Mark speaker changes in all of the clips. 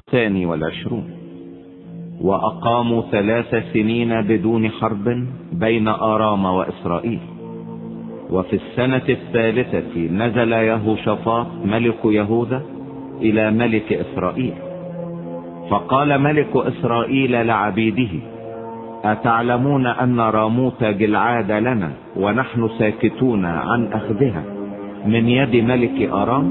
Speaker 1: 22. وأقاموا 3 سنين بدون حرب بين آرام وإسرائيل. وفي السنة 3 نزل يهوشافاط ملك يهوذا إلى ملك إسرائيل، فقال ملك إسرائيل لعبيده: أتعلمون أن راموت جلعاد لنا ونحن ساكتون عن أخذها من يد ملك آرام؟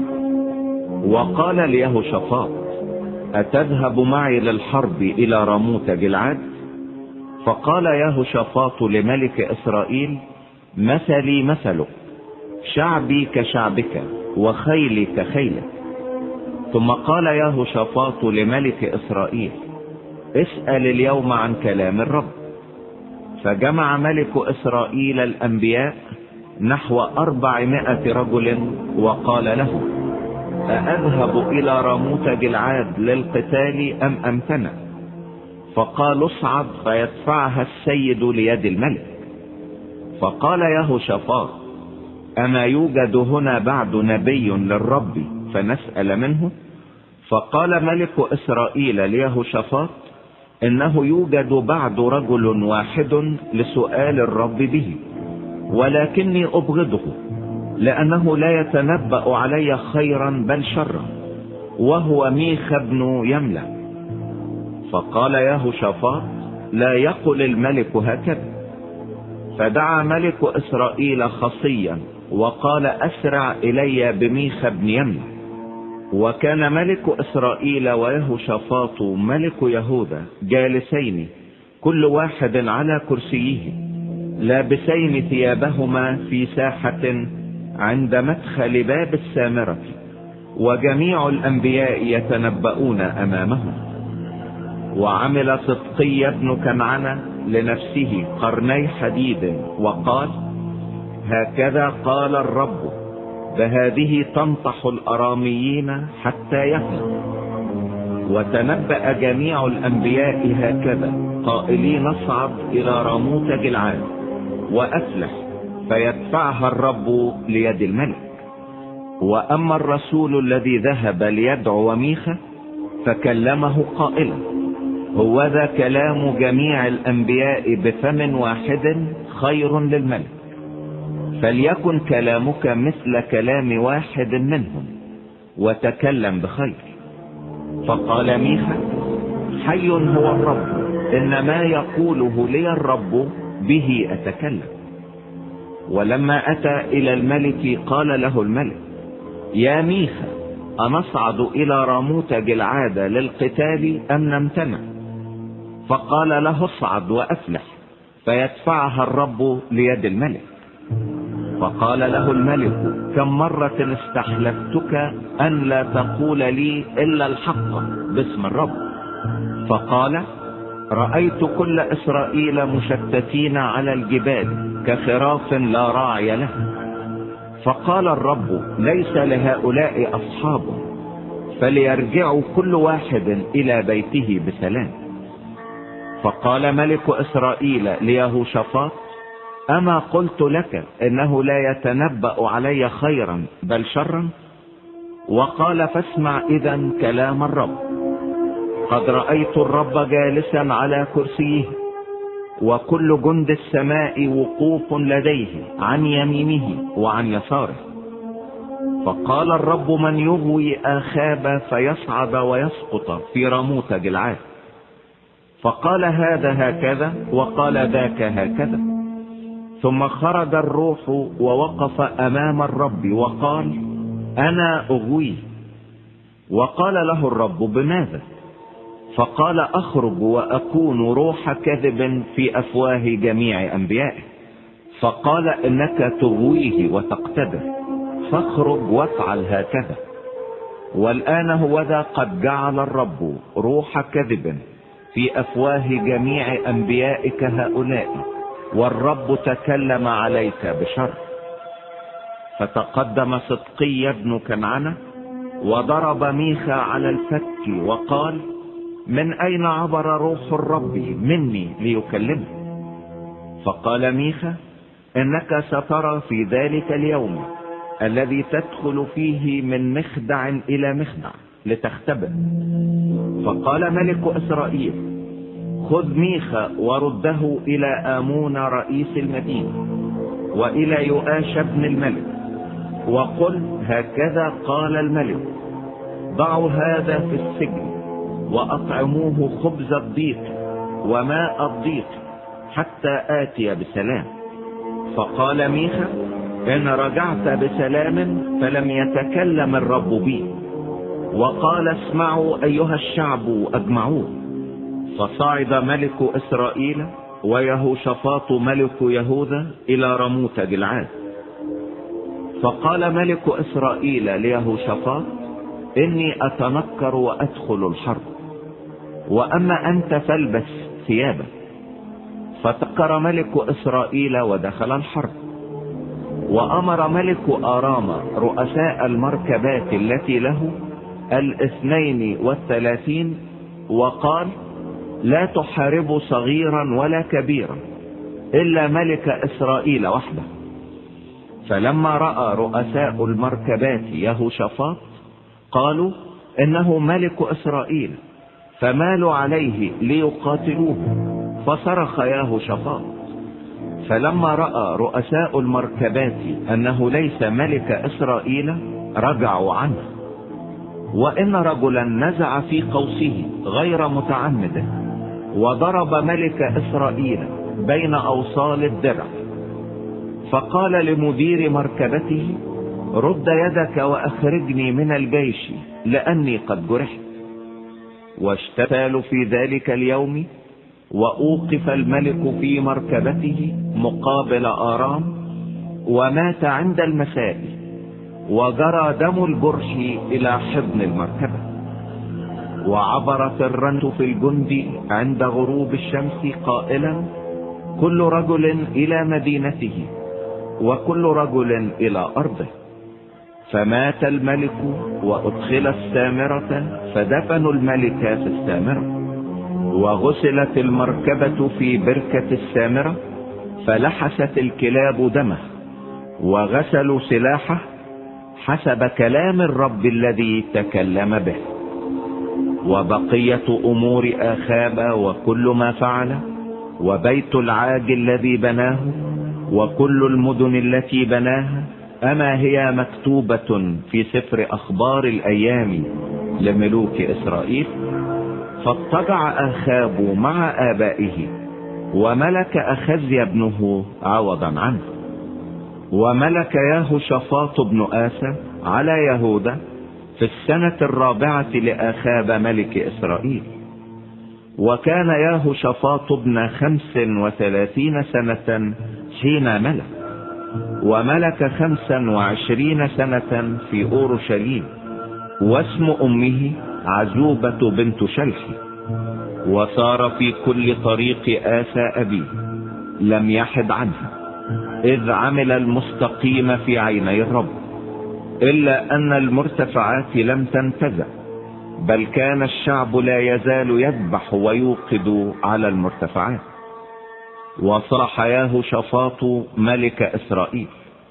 Speaker 1: وقال ليهوشافاط: أتذهب معي للحرب إلى راموت جلعاد؟ فقال يهوشافاط لملك إسرائيل: مثلي مثلك، شعبي كشعبك، وخيلي كخيلك. ثم قال يهوشافاط لملك إسرائيل: اسأل اليوم عن كلام الرب. فجمع ملك إسرائيل الأنبياء نحو 400 رجل، وقال له: أأذهب إلى راموت جلعاد للقتال أم أمتنع؟ فقال: اصعد فيدفعها السيد ليد الملك. فقال يهوشافاط: أما يوجد هنا بعد نبي للرب فنسأل منه؟ فقال ملك إسرائيل ليهوشافاط: إنه يوجد بعد رجل واحد لسؤال الرب به، ولكني أبغضه، لأنه لا يتنبأ علي خيرا بل شرا، وهو ميخا بن يملة. فقال يهوشافاط: لا يقل الملك هكذا. فدعا ملك إسرائيل خصيا وقال: أسرع إلي بميخا بن يملة. وكان ملك إسرائيل ويهوشافاط ملك يهوذا جالسين كل واحد على كرسيه، لابسين ثيابهما في ساحة عند مدخل باب السامرة، وجميع الأنبياء يتنبؤون أمامهم. وعمل صدقي بن كنعان لنفسه قرني حديد وقال: هكذا قال الرب: بهذه تنطح الأراميين حتى يفنوا. وتنبأ جميع الأنبياء هكذا قائلين: اصعد إلى راموت جلعاد وأفلح فيدفعها الرب ليد الملك. وأما الرسول الذي ذهب ليدعو ميخا فكلمه قائلا: هوذا كلام جميع الأنبياء بفم واحد خير للملك، فليكن كلامك مثل كلام واحد منهم، وتكلم بخير. فقال ميخا: حي هو الرب، إن ما يقوله لي الرب به أتكلم. ولما أتى إلى الملك قال له الملك: يا ميخا، أنصعد إلى راموت جلعاد للقتال أم نمتنع؟ فقال له: اصعد وأفلح فيدفعها الرب ليد الملك. فقال له الملك: كم مرة استحلفتك أن لا تقول لي إلا الحق باسم الرب؟ فقال: رأيت كل إسرائيل مشتتين على الجبال كخراف لا راعي له. فقال الرب: ليس لهؤلاء أصحاب، فليرجعوا كل واحد إلى بيته بسلام. فقال ملك إسرائيل ليهوشافاط: أما قلت لك إنه لا يتنبأ علي خيرا بل شرا؟ وقال: فاسمع إذن كلام الرب. قد رأيت الرب جالسا على كرسيه، وكل جند السماء وقوف لديه عن يمينه وعن يساره. فقال الرب: من يغوي آخاب فيصعد ويسقط في راموت جلعاد؟ فقال هذا هكذا، وقال ذاك هكذا. ثم خرج الروح ووقف أمام الرب وقال: أنا أغويه. وقال له الرب: بماذا؟ فقال: أخرج وأكون روح كذب في أفواه جميع أنبيائه. فقال: إنك تغويه وتقتدر، فاخرج وافعل هكذا. والآن هوذا قد جعل الرب روح كذب في أفواه جميع أنبيائك هؤلاء، والرب تكلم عليك بشر. فتقدم صدقي بن كنعان وضرب ميخا على الفك وقال: من أين عبر روح الرب مني ليكلمه؟ فقال ميخا: إنك سترى في ذلك اليوم الذي تدخل فيه من مخدع إلى مخدع لتختبئ. فقال ملك إسرائيل: خذ ميخا ورده إلى آمون رئيس المدينة وإلى يؤاش ابن الملك، وقل: هكذا قال الملك: ضعوا هذا في السجن وأطعموه خبز الضيق وماء الضيق حتى آتي بسلام. فقال ميخا: إن رجعت بسلام فلم يتكلم الرب بي. وقال: اسمعوا أيها الشعب أجمعون. فصعد ملك إسرائيل ويهوشافاط ملك يهوذا إلى رموت جلعاد. فقال ملك إسرائيل ليهوشافاط: إني أتنكر وأدخل الحرب، وأما أنت فالبس ثيابك. فتنكر ملك إسرائيل ودخل الحرب. وأمر ملك آرام رؤساء المركبات التي له 32 وقال: لا تحاربوا صغيرا ولا كبيرا إلا ملك إسرائيل وحده. فلما رأى رؤساء المركبات يهوشافاط قالوا: إنه ملك إسرائيل، فمالوا عليه ليقاتلوه. فصرخ يهوشافاط. فلما رأى رؤساء المركبات أنه ليس ملك إسرائيل رجعوا عنه. وإن رجلا نزع في قوسه غير متعمد وضرب ملك إسرائيل بين أوصال الدرع. فقال لمدير مركبته: رد يدك وأخرجني من الجيش لأني قد جرحت. واشتتالوا في ذلك اليوم، وأوقف الملك في مركبته مقابل آرام، ومات عند المساء، وجرى دم الجرح إلى حضن المركبة. وعبرت الرنت في الجند عند غروب الشمس قائلا: كل رجل إلى مدينته وكل رجل إلى أرضه. فمات الملك وأدخل السامرة، فدفنوا الملك في السامرة. وغسلت المركبة في بركة السامرة، فلحست الكلاب دمه، وغسلوا سلاحه حسب كلام الرب الذي تكلم به. وبقية أمور آخاب وكل ما فعل، وبيت العاج الذي بناه، وكل المدن التي بناها، أما هي مكتوبة في سفر أخبار الأيام لملوك إسرائيل؟ فاضطجع آخاب مع آبائه، وملك أخزي ابنه عوضا عنه. وملك يهوشافاط بن آسى على يهوذا في السنة 4 لآخاب ملك إسرائيل. وكان يهوشافاط ابن 35 سنة حين ملك، وملك 25 سنة في أورشليم. واسم أمه عزوبة بنت شلح. وصار في كل طريق آسى أبيه، لم يحد عنها، إذ عمل المستقيم في عيني الرب، إلا أن المرتفعات لم تنتزع، بل كان الشعب لا يزال يذبح ويوقد على المرتفعات. وصلح يهوشافاط ملك إسرائيل.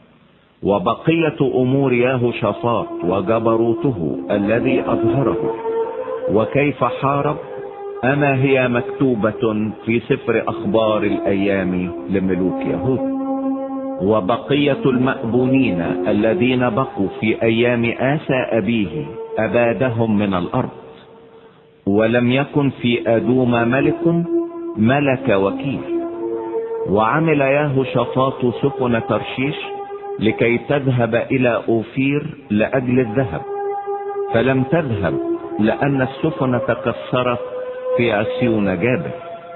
Speaker 1: وبقية أمور يهوشافاط وجبروته الذي أظهره وكيف حارب، أما هي مكتوبة في سفر أخبار الأيام لملوك يهوذا. وبقية المأبونين الذين بقوا في أيام آسى أبيه أبادهم من الأرض. ولم يكن في أدوم ملك وكيل. وعمل يهوشافاط سفن ترشيش لكي تذهب إلى أوفير لأجل الذهب، فلم تذهب لأن السفن تكسرت في عسيون جابر.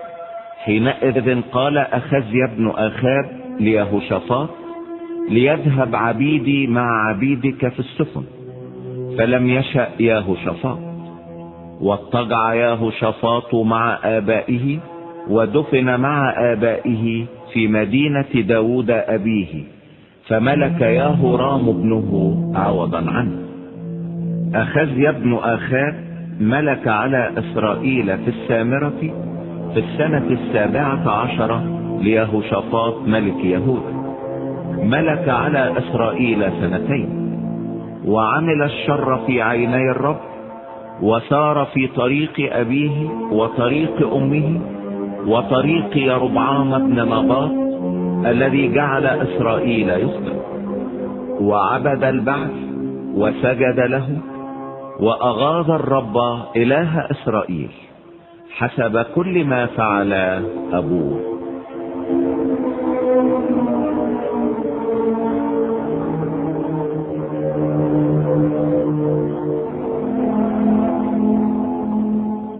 Speaker 1: حينئذ قال أخزي ابن آخاب ليهوشافاط: ليذهب عبيدي مع عبيدك في السفن. فلم يشأ يهوشافاط. واضطجع يهوشافاط مع آبائه، ودفن مع آبائه في مدينة داود أبيه، فملك يهورام ابنه عوضا عنه. أخزي ابن آخاب ملك على إسرائيل في السامرة في السنة 17 ليهوشافاط ملك يهوذا. ملك على إسرائيل 2 سنين، وعمل الشر في عيني الرب، وسار في طريق أبيه وطريق أمه وطريق يربعام بن نباط الذي جعل إسرائيل يسلم، وعبد البعث وسجد له، وأغاظ الرب إله إسرائيل حسب كل ما فعل أبوه.